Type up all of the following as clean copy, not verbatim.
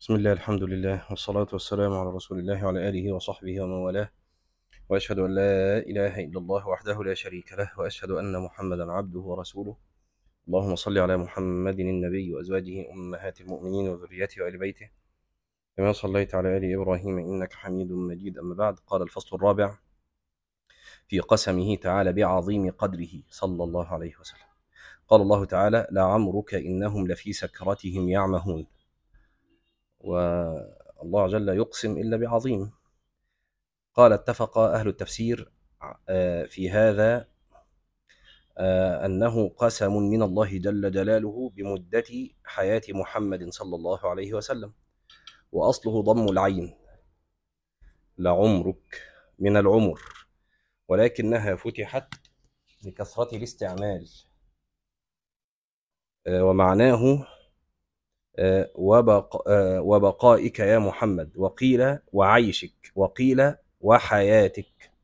بسم الله، الحمد لله، والصلاة والسلام على رسول الله وعلى آله وصحبه ومن والاه، وأشهد أن لا إله إلا الله وحده لا شريك له، وأشهد أن محمدا عبده ورسوله. اللهم صل على محمد النبي وأزواجه أمهات المؤمنين وذريته وآل بيته كما صليت على آل إبراهيم إنك حميد مجيد. أما بعد، قال الفصل الرابع في قسمه تعالى بعظيم قدره صلى الله عليه وسلم. قال الله تعالى: لعمرك إنهم لفي سكرتهم يعمهون. والله جل يقسم إلا بعظيم. قال: اتفق أهل التفسير في هذا أنه قسم من الله جل جلاله بمدة حياة محمد صلى الله عليه وسلم، وأصله ضم العين، لعمرك من العمر، ولكنها فتحت لكثرة الاستعمال، ومعناه وبقائك يا محمد، وقيل وعيشك، وقيل وحياتك.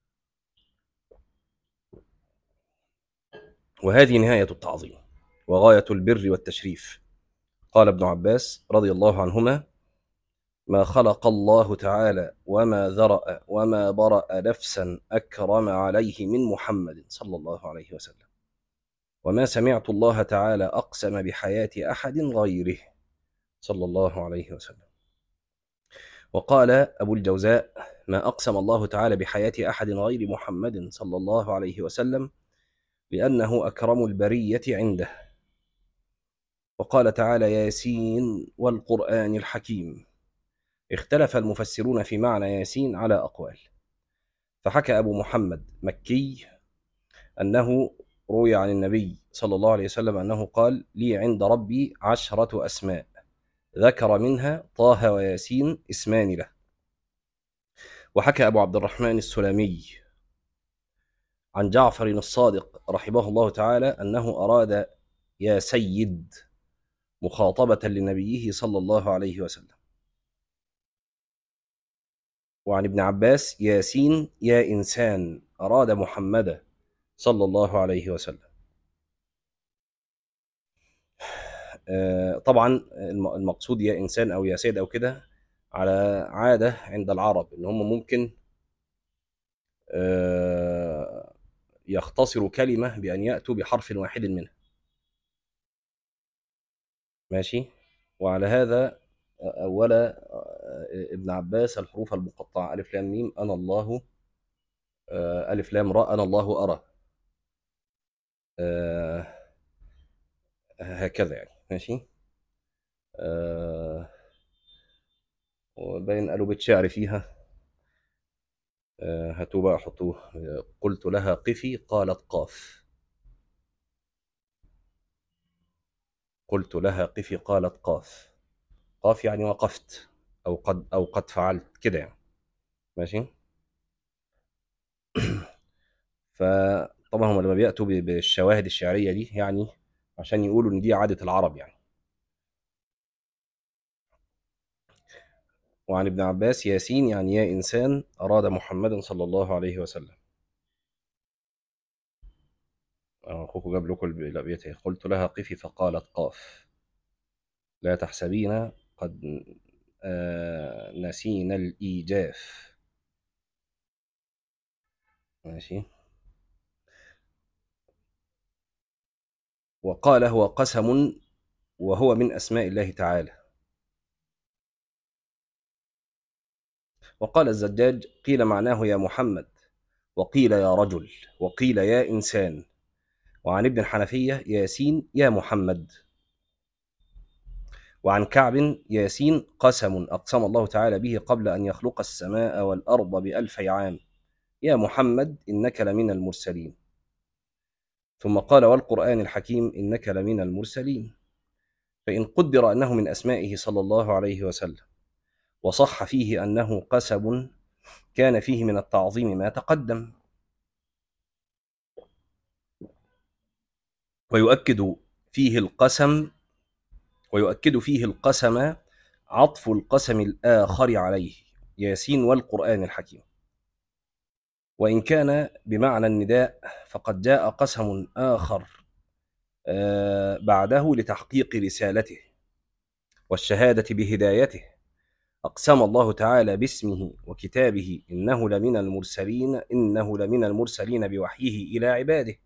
وهذه نهاية التعظيم وغاية البر والتشريف. قال ابن عباس رضي الله عنهما: ما خلق الله تعالى وما ذرأ وما برأ نفسا أكرم عليه من محمد صلى الله عليه وسلم، وما سمعت الله تعالى أقسم بحياة أحد غيره صلى الله عليه وسلم. وقال أبو الجوزاء: ما أقسم الله تعالى بحياة أحد غير محمد صلى الله عليه وسلم لأنه أكرم البرية عنده. وقال تعالى: ياسين والقرآن الحكيم. اختلف المفسرون في معنى ياسين على أقوال، فحكى أبو محمد مكي أنه روي عن النبي صلى الله عليه وسلم أنه قال: لي عند ربي 10 أسماء، ذكر منها طه وياسين اسمان له. وحكى أبو عبد الرحمن السلمي عن جعفر الصادق رحمه الله تعالى أنه أراد يا سيد مخاطبة لنبيه صلى الله عليه وسلم. وعن ابن عباس: ياسين يا إنسان، أراد محمدا صلى الله عليه وسلم. طبعا المقصود يا إنسان أو يا سيد أو كده على عادة عند العرب إن هم ممكن يختصروا كلمة بأن يأتوا بحرف واحد منها. ماشي. وعلى هذا أولا ابن عباس الحروف المقطعة ألف لام ميم أنا الله، ألف لام راء أنا الله أرى، هكذا يعني. ماشي. وبين قالوا بيت شعر فيها، هاتوا بقى حطوه. قلت لها قفي قالت قاف، قلت لها قفي قالت قاف. قاف يعني وقفت أو قد فعلت كده يعني. ماشي. فطبعا هم لما بيأتوا بالشواهد الشعرية دي يعني عشان يقولوا إن دي عادة العرب يعني. وعن ابن عباس: ياسين يعني يا إنسان، أراد محمد صلى الله عليه وسلم. أخوك جاب لكم الأبيات. قلت لها قفي فقالت قاف، لا تحسبين قد نسينا الإيجاف. ماشي. وقال: هو قسم وهو من أسماء الله تعالى. وقال الزجاج: قيل معناه يا محمد، وقيل يا رجل، وقيل يا إنسان. وعن ابن الحنفية: ياسين يا محمد. وعن كعب: ياسين قسم أقسم الله تعالى به قبل أن يخلق السماء والأرض ب2000 عام، يا محمد إنك لمن المرسلين. ثم قال: والقرآن الحكيم إنك لمن المرسلين. فإن قدر أنه من أسمائه صلى الله عليه وسلم وصح فيه أنه قسم، كان فيه من التعظيم ما تقدم. ويؤكد فيه القسم عطف القسم الآخر عليه، ياسين والقرآن الحكيم. وإن كان بمعنى النداء فقد جاء قسم آخر بعده لتحقيق رسالته، والشهادة بهدايته. أقسم الله تعالى باسمه وكتابه إنه لمن المرسلين بوحيه إلى عباده،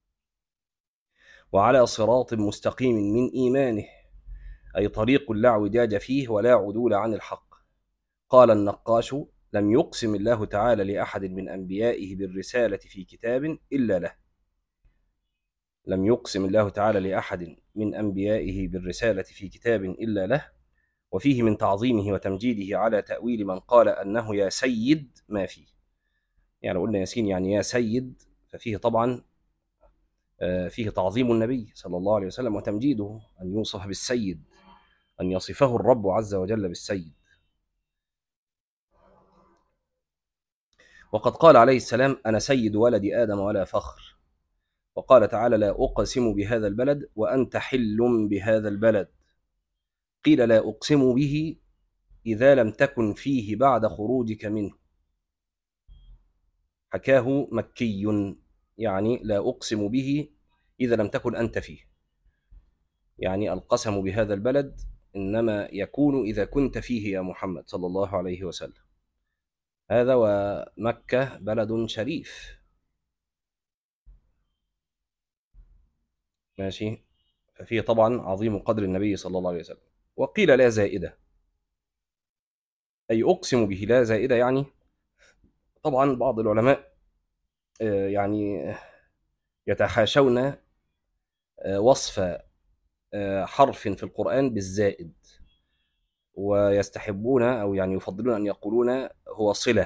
وعلى صراط مستقيم من إيمانه، أي طريق لا اعوجاج فيه ولا عدول عن الحق. قال النقاش: لم يقسم الله تعالى لأحد من أنبيائه بالرسالة في كتاب إلا له. لم يقسم الله تعالى لأحد من أنبيائه بالرسالة في كتاب إلا له، وفيه من تعظيمه وتمجيده على تأويل من قال أنه يا سيد ما فيه. يعني لو قلنا ياسين يعني يا سيد، ففيه طبعا فيه تعظيم النبي صلى الله عليه وسلم وتمجيده، أن يوصف بالسيد، أن يصفه الرب عز وجل بالسيد. وقد قال عليه السلام: أنا سيد ولد آدم ولا فخر. وقال تعالى: لا أقسم بهذا البلد وأنت حل بهذا البلد. قيل: لا أقسم به إذا لم تكن فيه بعد خروجك منه. حكاه مكي، يعني لا أقسم به إذا لم تكن أنت فيه، يعني القسم بهذا البلد إنما يكون إذا كنت فيه يا محمد صلى الله عليه وسلم. هذا ومكة بلد شريف، ماشي، ففيه طبعا عظيم قدر النبي صلى الله عليه وسلم. وقيل لا زائدة، أي أقسم به لا زائدة، يعني طبعا بعض العلماء يعني يتحاشون وصف حرف في القرآن بالزائد، ويستحبون أو يعني يفضلون أن يقولون هو صلة،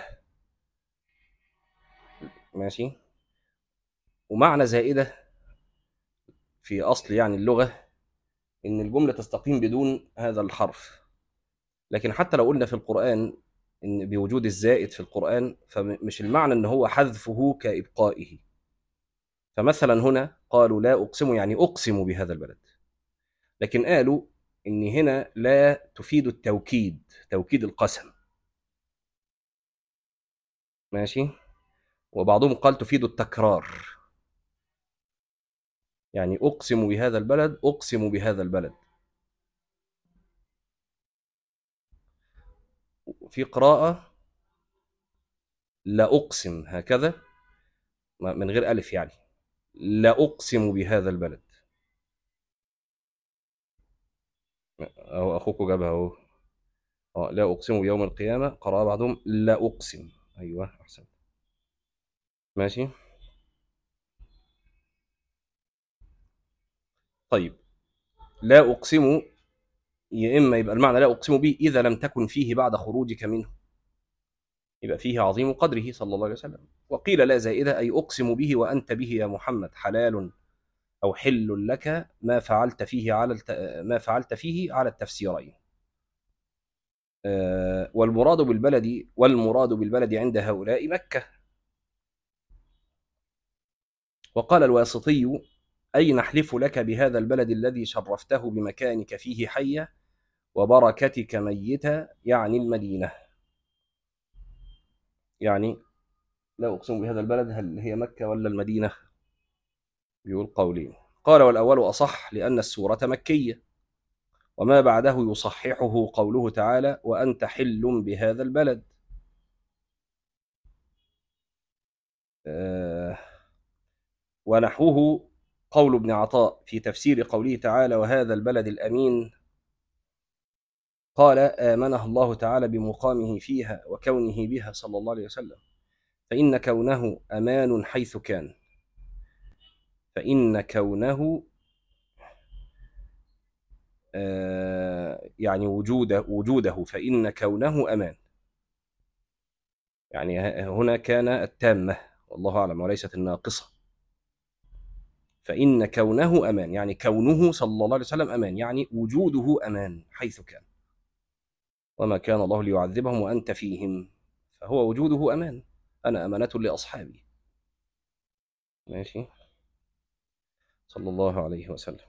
ماشي. ومعنى زائدة في أصل يعني اللغة إن الجملة تستقيم بدون هذا الحرف. لكن حتى لو قلنا في القرآن إن بوجود الزائد في القرآن، فمش المعنى إن هو حذفه كإبقائه. فمثلا هنا قالوا لا أقسم يعني أقسم بهذا البلد، لكن قالوا إن هنا لا تفيد التوكيد، توكيد القسم، ماشي. وبعضهم قال تفيد التكرار، يعني أقسم بهذا البلد، أقسم بهذا البلد. في قراءة لا أقسم هكذا من غير ألف، يعني لا أقسم بهذا البلد. أهو أخوكم جابها أهو. لا أقسم بيوم القيامة، قرأ بعضهم لا أقسم. أيوه أحسن، ماشي. طيب، لا أقسم يا إما يبقى المعنى لا أقسم به إذا لم تكن فيه بعد خروجك منه، يبقى فيه عظيم قدره صلى الله عليه وسلم. وقيل لا زائدة، أي أقسم به وأنت به يا محمد حلال أو حل لك ما فعلت فيه على التفسيرين. والمراد بالبلد عند هؤلاء مكة. وقال الواسطي: أي نحلف لك بهذا البلد الذي شرفته بمكانك فيه حيا وبركتك ميتا، يعني المدينة. يعني لا أقسم بهذا البلد، هل هي مكة ولا المدينة؟ بيقول قولين. قال: والأول أصح لأن السورة مكية، وما بعده يصححه قوله تعالى: وأنت حل بهذا البلد. ونحوه قول ابن عطاء في تفسير قوله تعالى: وهذا البلد الأمين. قال: آمنه الله تعالى بمقامه فيها وكونه بها صلى الله عليه وسلم، فإن كونه أمان حيث كان. فإن كونه يعني وجوده فإن كونه أمان، يعني هنا كان التامة والله أعلم وليست الناقصة. فإن كونه أمان يعني كونه صلى الله عليه وسلم أمان، يعني وجوده أمان حيث كان. وما كان الله ليعذبهم وأنت فيهم، فهو وجوده أمان. أنا أمانة لأصحابي، ماشي، صلى الله عليه وسلم.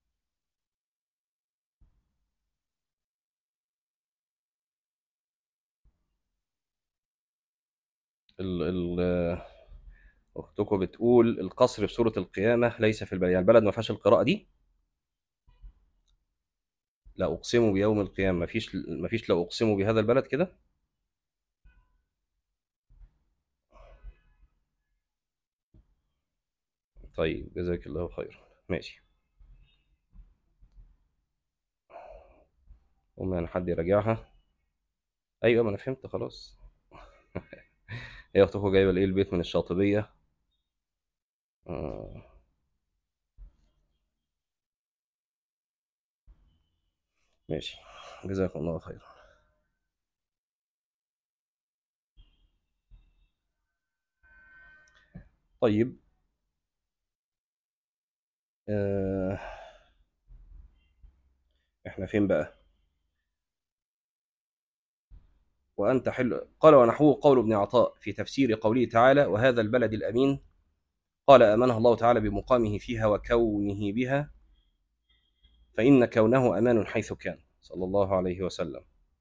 ال ال أختكم بتقول القصر في سورة القيامة ليس في البلد، يعني البلد ما فيهاش القراءة دي. لا أقسم بيوم القيامة، مفيش لا أقسم بهذا البلد كده. طيب جزاك الله خير. ماشي. وما حد يراجعها. أيوة ما أنا فهمت خلاص. هي أختكم جايبة الإيه البيت من الشاطبية. آه. ماشي. جزاكم الله خير. طيب. آه. إحنا فين بقى؟ وأنت حل قال ونحوه قول ابن عطاء في تفسير قوله تعالى وهذا البلد الأمين. قال آمنها الله تعالى بمقامه فيها وكونه بها، فإن كونه أمان حيث كان صلى الله عليه وسلم.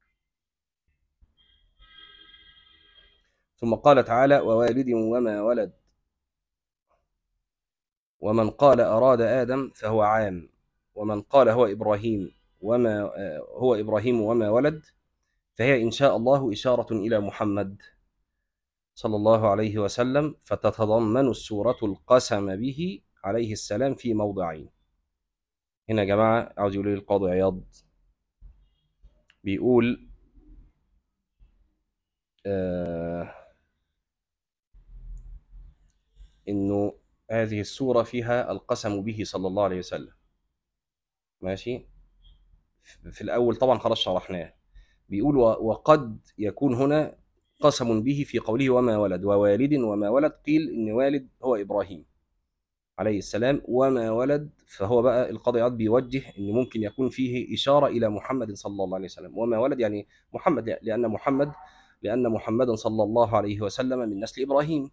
ثم قال تعالى ووالد وما ولد. ومن قال أراد آدم فهو عام، ومن قال هو إبراهيم وما ولد، فهي إن شاء الله إشارة إلى محمد صلى الله عليه وسلم، فتتضمن السورة القسم به عليه السلام في موضعين. هنا يا جماعة عاوز يقول لي القاضي عياض بيقول آه إنه هذه السورة فيها القسم به صلى الله عليه وسلم. ماشي. في الأول طبعا خلاص شرحناه. بيقول وقد يكون هنا قسم به في قوله وما ولد، ووالد وما ولد قيل إن والد هو إبراهيم عليه السلام، وما ولد فهو بقى القاضي بيوجه إن ممكن يكون فيه إشارة إلى محمد صلى الله عليه وسلم. وما ولد يعني محمد، لأن محمدا صلى الله عليه وسلم من نسل إبراهيم.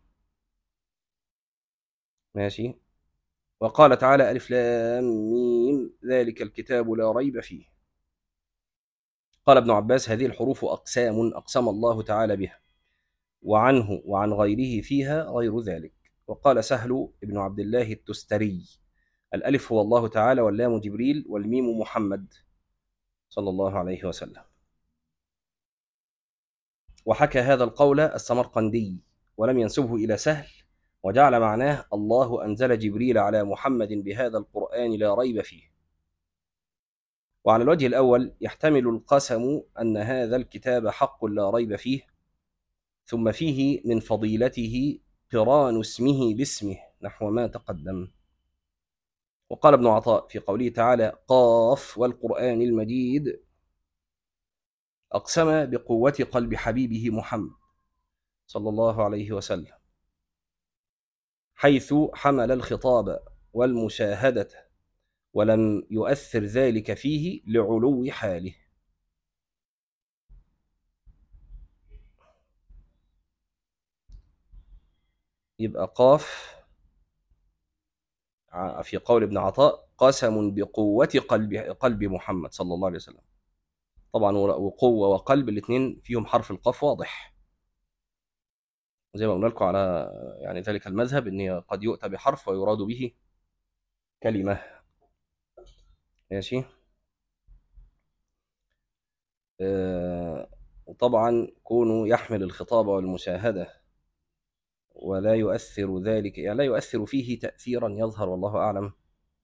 ماشي. وقال تعالى ألف لام ميم ذلك الكتاب لا ريب فيه. قال ابن عباس هذه الحروف أقسام الله تعالى بها، وعنه وعن غيره فيها غير ذلك. وقال سهل بن عبد الله التستري الألف هو الله تعالى، واللام جبريل، والميم محمد صلى الله عليه وسلم. وحكى هذا القول السمرقندي ولم ينسبه إلى سهل، وجعل معناه الله أنزل جبريل على محمد بهذا القرآن لا ريب فيه. وعلى الوجه الأول يحتمل القسم أن هذا الكتاب حق لا ريب فيه، ثم فيه من فضيلته قران اسمه باسمه نحو ما تقدم. وقال ابن عطاء في قوله تعالى قاف والقرآن المجيد أقسم بقوة قلب حبيبه محمد صلى الله عليه وسلم، حيث حمل الخطاب والمشاهدة ولم يؤثر ذلك فيه لعلو حاله. يبقى قاف في قول ابن عطاء قسم بقوة قلب محمد صلى الله عليه وسلم. طبعا وقوة وقلب الاثنين فيهم حرف القاف واضح، زي ما قلنا لكم على يعني ذلك المذهب ان قد يؤتى بحرف ويراد به كلمة. ماشي. وطبعا كونه يحمل الخطاب والمشاهدة ولا يؤثر ذلك، يعني لا يؤثر فيه تأثيرا يظهر والله أعلم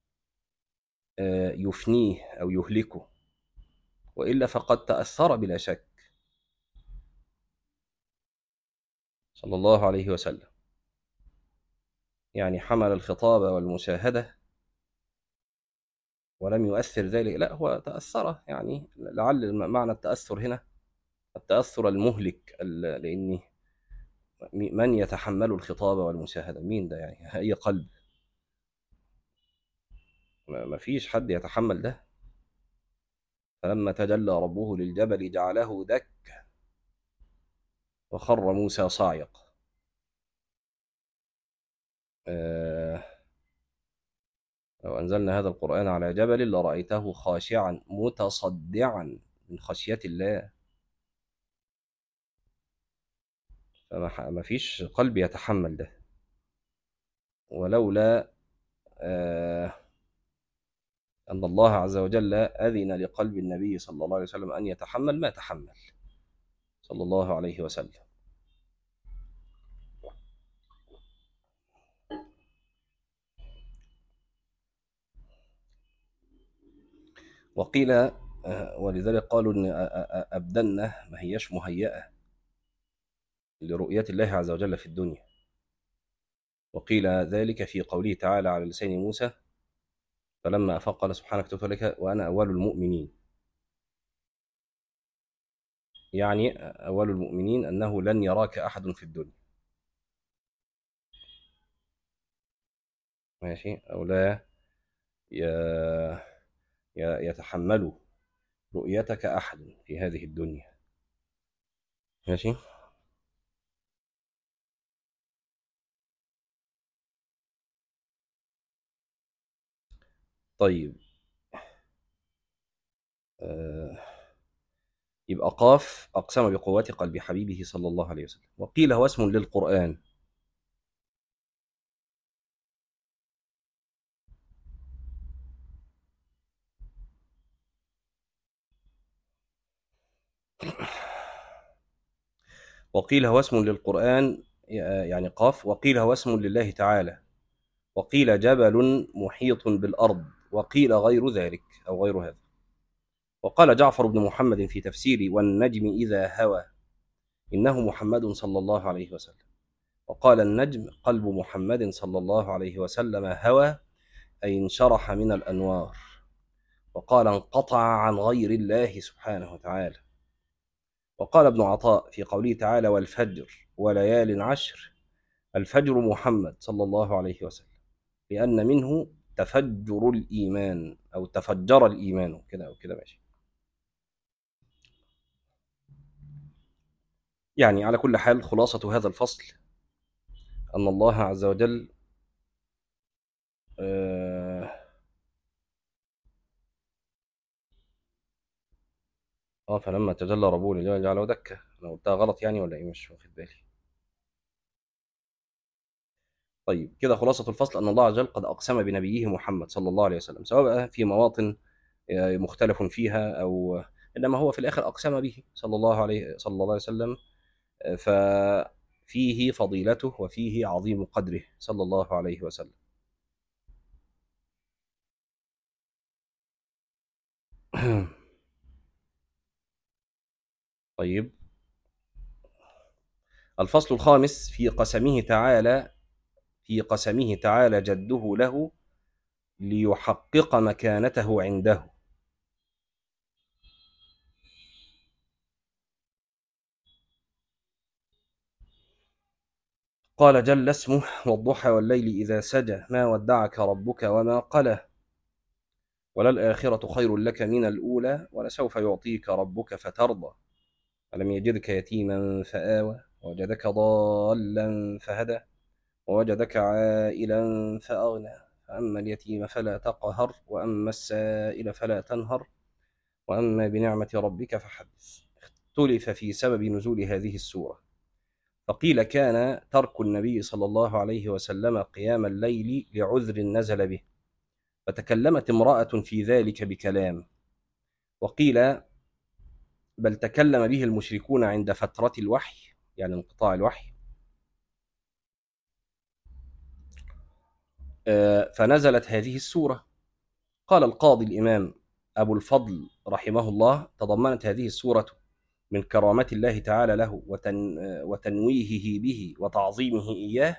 يفنيه أو يهلكه، وإلا فقد تأثر بلا شك صلى الله عليه وسلم. يعني حمل الخطاب والمشاهدة ولم يؤثر ذلك، لا هو تأثر، يعني لعل معنى التأثر هنا التأثر المهلك، لأن من يتحمل الخطاب والمشاهدة؟ مين ده؟ يعني أي قلب؟ ما فيش حد يتحمل ده. فلما تجلى ربه للجبل جعله دك وخر موسى صاعق. آه لو أنزلنا هذا القرآن على جبل لرأيته خاشعا متصدعا من خشية الله. فما فيش قلب يتحمل ده. ولولا أن الله عز وجل أذن لقلب النبي صلى الله عليه وسلم أن يتحمل ما تحمل صلى الله عليه وسلم. وقيل ولذلك قالوا إن أبداننا ما هياش مهيئة لرؤية الله عز وجل في الدنيا. وقيل ذلك في قوله تعالى على لسان موسى فلما أفاق قال سبحانك تبت إليك وأنا أول المؤمنين. يعني أول المؤمنين أنه لن يراك أحد في الدنيا، ماشي، أو لا يتحمل رؤيتك أحد في هذه الدنيا، ماشي. طيب يبقى قاف أقسم بقوة قلب حبيبه صلى الله عليه وسلم. وقيل هو اسم للقرآن. وقيل هو اسم للقرآن يعني قاف. وقيل هو اسم لله تعالى. وقيل جبل محيط بالأرض. وقيل غير ذلك أو غير هذا. وقال جعفر بن محمد في تفسير والنجم إذا هوى إنه محمد صلى الله عليه وسلم. وقال النجم قلب محمد صلى الله عليه وسلم هوى أي انشرح من الأنوار. وقال انقطع عن غير الله سبحانه وتعالى. وقال ابن عطاء في قوله تعالى والفجر وليال عشر الفجر محمد صلى الله عليه وسلم لأن منه تفجر الإيمان أو تفجر الإيمان كده أو كده، ماشي. يعني على كل حال خلاصة هذا الفصل أن الله عز وجل فلما تجلى ربه للجبل جعله دكة. أنا قلتها غلط يعني ولا إيه؟ مش واخد بالي. طيب كده خلاصة الفصل أن الله عز وجل قد أقسم بنبيه محمد صلى الله عليه وسلم، سواء في مواطن مختلف فيها أو إنما هو في الآخر أقسم به صلى الله عليه وسلم. ففيه فضيلته وفيه عظيم قدره صلى الله عليه وسلم. طيب الفصل الخامس في قسمه تعالى جده له ليحقق مكانته عنده. قال جل اسمه والضحى والليل إذا سجى ما ودعك ربك وما قلى وللآخرة خير لك من الأولى ولسوف يعطيك ربك فترضى ألم يجدك يتيما فآوى ووجدك ضالا فهدى ووجدك عائلا فأغنى فأما اليتيم فلا تقهر وأما السائل فلا تنهر وأما بنعمة ربك فحدث. اختلف في سبب نزول هذه السورة، فقيل كان ترك النبي صلى الله عليه وسلم قيام الليل لعذر نزل به، فتكلمت امرأة في ذلك بكلام. وقيل بل تكلم به المشركون عند فترة الوحي يعني انقطاع الوحي، فنزلت هذه السورة. قال القاضي الإمام أبو الفضل رحمه الله تضمنت هذه السورة من كرامات الله تعالى له وتنويهه به وتعظيمه إياه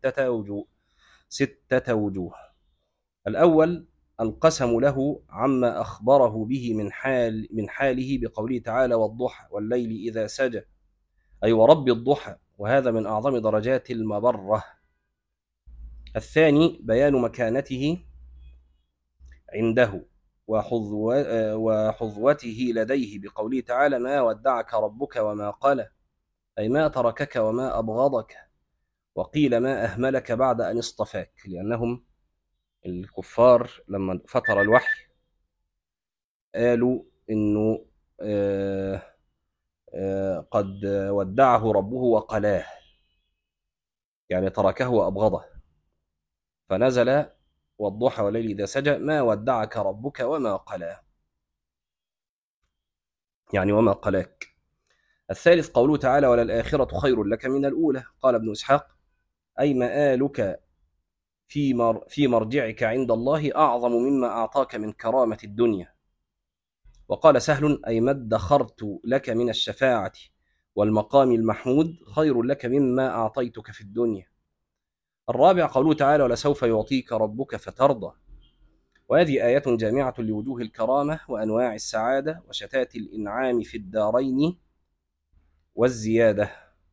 ستة وجوه. الأول القسم له عما أخبره به من حاله بقوله تعالى والضحى والليل إذا سجى أي ورب الضحى، وهذا من أعظم درجات المبرة. الثاني بيان مكانته عنده وحظوته لديه بقوله تعالى ما ودعك ربك وما قلى أي ما تركك وما أبغضك. وقيل ما أهملك بعد أن اصطفاك، لأنهم الكفار لما فتر الوحي قالوا إنه قد ودعه ربه وقلاه يعني تركه وأبغضه، فنزل والضحى والليل إذا سجى ما ودعك ربك وما قلى، يعني وما قلاك. الثالث قوله تعالى وللآخرة خير لك من الأولى. قال ابن إسحاق أي مآلك في مرجعك عند الله أعظم مما أعطاك من كرامة الدنيا. وقال سهل أي ما ادخرت لك من الشفاعة والمقام المحمود خير لك مما أعطيتك في الدنيا. الرابع قوله تعالى ولسوف يعطيك ربك فترضى، وهذه آية جامعة لوجوه الكرامة وأنواع السعادة وشتات الإنعام في الدارين والزيادة.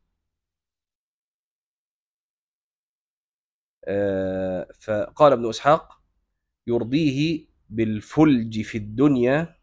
فقال ابن إسحاق يرضيه بالفلج في الدنيا،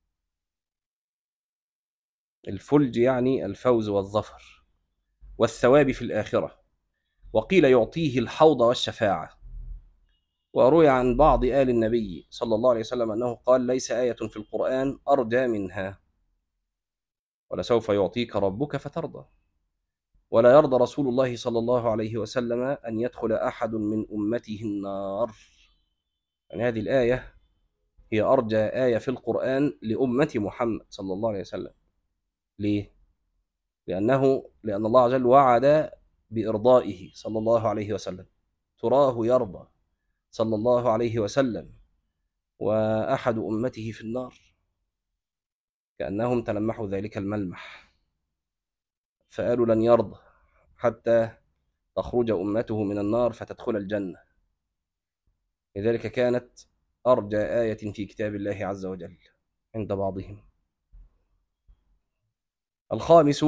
الفلج يعني الفوز والظفر، والثواب في الآخرة. وقيل يعطيه الحوض والشفاعة. وروي عن بعض آل النبي صلى الله عليه وسلم أنه قال ليس آية في القرآن أرجى منها ولسوف يعطيك ربك فترضى. ولا يرضى رسول الله صلى الله عليه وسلم أن يدخل أحد من أمته النار. يعني هذه الآية هي أرجى آية في القرآن لأمة محمد صلى الله عليه وسلم. ليه؟ لأن الله عز وجل وعد بإرضائه صلى الله عليه وسلم، تراه يرضى صلى الله عليه وسلم وأحد أمته في النار، كأنهم تلمحوا ذلك الملمح فقالوا لن يرضى حتى تخرج أمته من النار فتدخل الجنة. لذلك كانت أرجى آية في كتاب الله عز وجل عند بعضهم. الخامس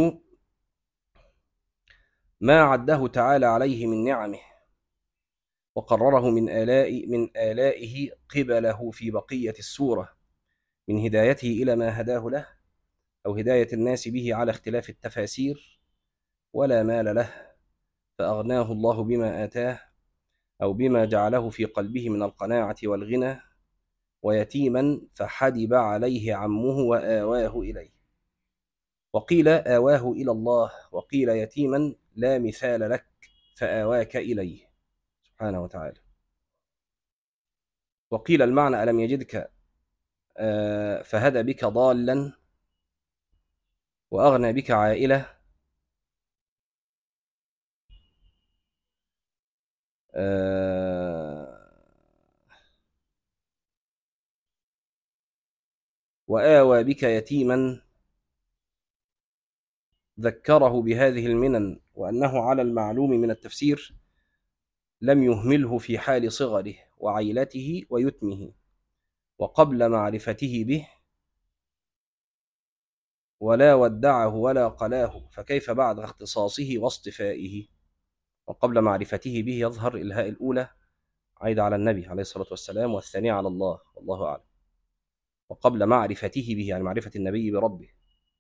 ما عده تعالى عليه من نعمه وقرره من آلائه قبله في بقية السورة، من هدايته إلى ما هداه له أو هداية الناس به على اختلاف التفاسير، ولا مال له فأغناه الله بما آتاه أو بما جعله في قلبه من القناعة والغنى، ويتيما فحدب عليه عمه وآواه إليه. وقيل آواه إلى الله، وقيل يتيما لا مثال لك فآواك إليه سبحانه وتعالى. وقيل المعنى ألم يجدك فهدى بك ضالا وأغنى بك عائلة، وآوى بك يتيما ذكره بهذه المنن، وأنه على المعلوم من التفسير لم يهمله في حال صغره وعيلته ويتمه وقبل معرفته به، ولا ودعه ولا قلاه فكيف بعد اختصاصه واصطفائه. وقبل معرفته به يظهر الهاء الأولى عايدة على النبي عليه الصلاة والسلام، والثانية على الله والله أعلم. وقبل معرفته به يعني معرفة النبي بربه،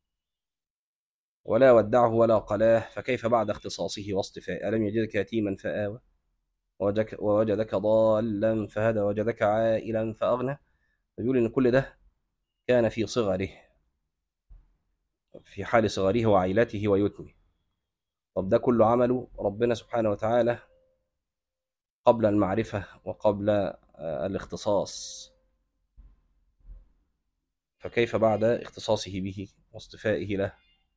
ولا ودعه ولا قلاه فكيف بعد اختصاصه واصطفائه. ألم يجدك يتيما فآوى ووجدك ضالا فهدى ووجدك عائلا فأغنى. فيقول إن كل ده كان في صغره، في حال صغره وعائلته ويتمه. طب ده كله عمله ربنا سبحانه وتعالى قبل المعرفة وقبل الاختصاص، فكيف بعد اختصاصه به واصطفائه له.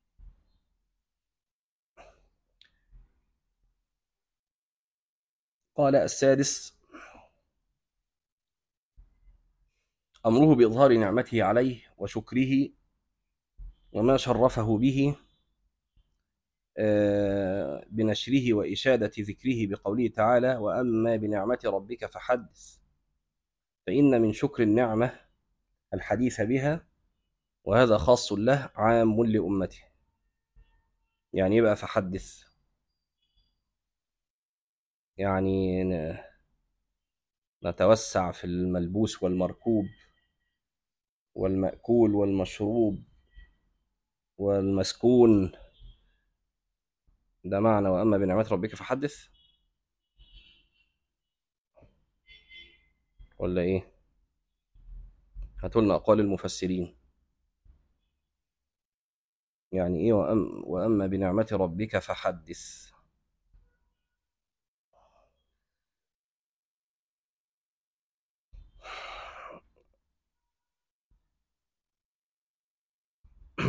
قال السادس أمره بإظهار نعمته عليه وشكره وما شرفه به بنشره وإشادة ذكره بقوله تعالى وأما بنعمة ربك فحدث، فإن من شكر النعمة الحديث بها، وهذا خاص له عام لأمته. يعني يبقى فحدث يعني نتوسع في الملبوس والمركوب والمأكول والمشروب والمسكون. ده معنى وأما بنعمة ربك فحدث، ولا إيه؟ هاتولنا أقوال المفسرين. يعني إيه وأما بنعمة ربك فحدث؟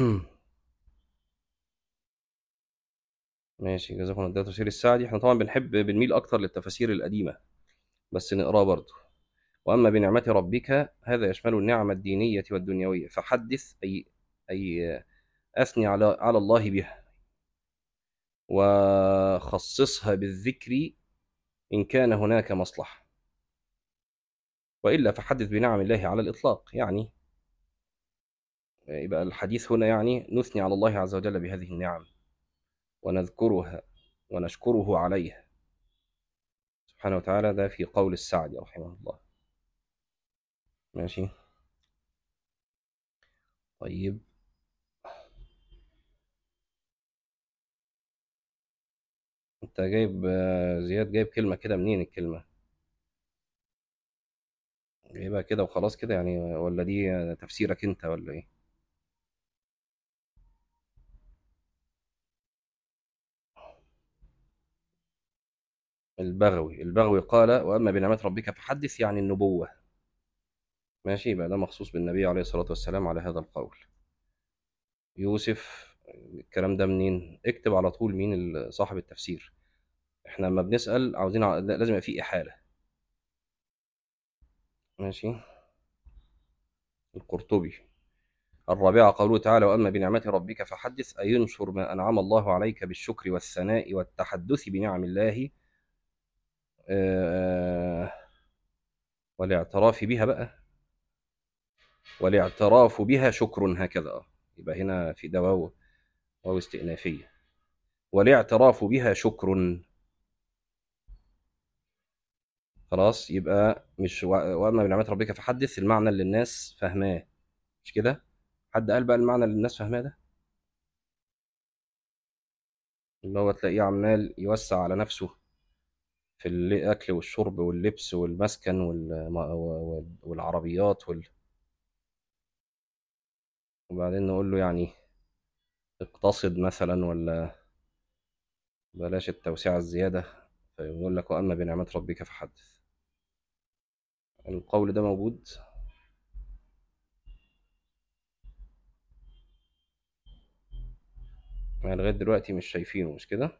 ماشي، جزاكم الله. ده تفسير السعدي. احنا طبعا بنميل اكتر للتفاسير القديمه، بس نقراه برضه. واما بنعمه ربك، هذا يشمل النعم الدينيه والدنيويه، فحدث اي اثني على الله بها، وخصصها بالذكر ان كان هناك مصلحه، والا فحدث بنعم الله على الاطلاق. يعني يبقى الحديث هنا يعني نثني على الله عز وجل بهذه النعم، ونذكرها ونشكره عليها سبحانه وتعالى. ده في قول السعدي رحمه الله. ماشي. طيب، انت جايب زياد جايب كلمة كده منين الكلمة؟ جايبها كده وخلاص كده يعني، ولا دي تفسيرك انت ولا ايه؟ البغوي قال: واما بنعمة ربك فحدث، يعني النبوة. ماشي، يبقى ده مخصوص بالنبي عليه الصلاة والسلام على هذا القول. يوسف، الكلام ده منين؟ اكتب على طول مين صاحب التفسير. احنا لما بنسأل عاوزين لازم يبقى فيه إحالة. ماشي. القرطبي. الرابعة قوله تعالى: وأما بنعمة ربك فحدث، أي ينشر ما أنعم الله عليك بالشكر والثناء والتحدث بنعم الله، آه، والاعتراف بها بقى. والاعتراف بها شكر، هكذا يبقى هنا في ده واو استئنافية. والاعتراف بها شكر. خلاص، يبقى مش وأما بنعمة ربك فحدث المعنى اللي الناس فاهماه، مش كده؟ حد قال بقى المعنى اللي الناس فاهماه ده، اللي هو تلاقيه عمال يوسع على نفسه في الأكل والشرب واللبس والمسكن والعربيات وبعدين نقول له يعني اقتصد مثلا، ولا بلاش التوسعة الزيادة، فيقول لك: وأما بنعمة ربك فحدث. القول ده موجود. يعني لغاية دلوقتي مش شايفينه، مش كده؟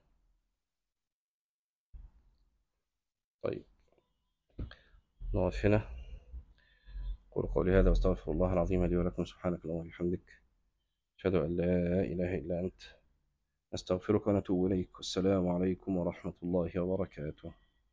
طيب، نقف هنا. قولوا قولي هذا واستغفر الله العظيم لي ولكم. سبحانك اللهم وبحمدك، أشهد أن لا إله إلا أنت، نستغفرك ونتوب إليك. والسلام عليكم ورحمة الله وبركاته.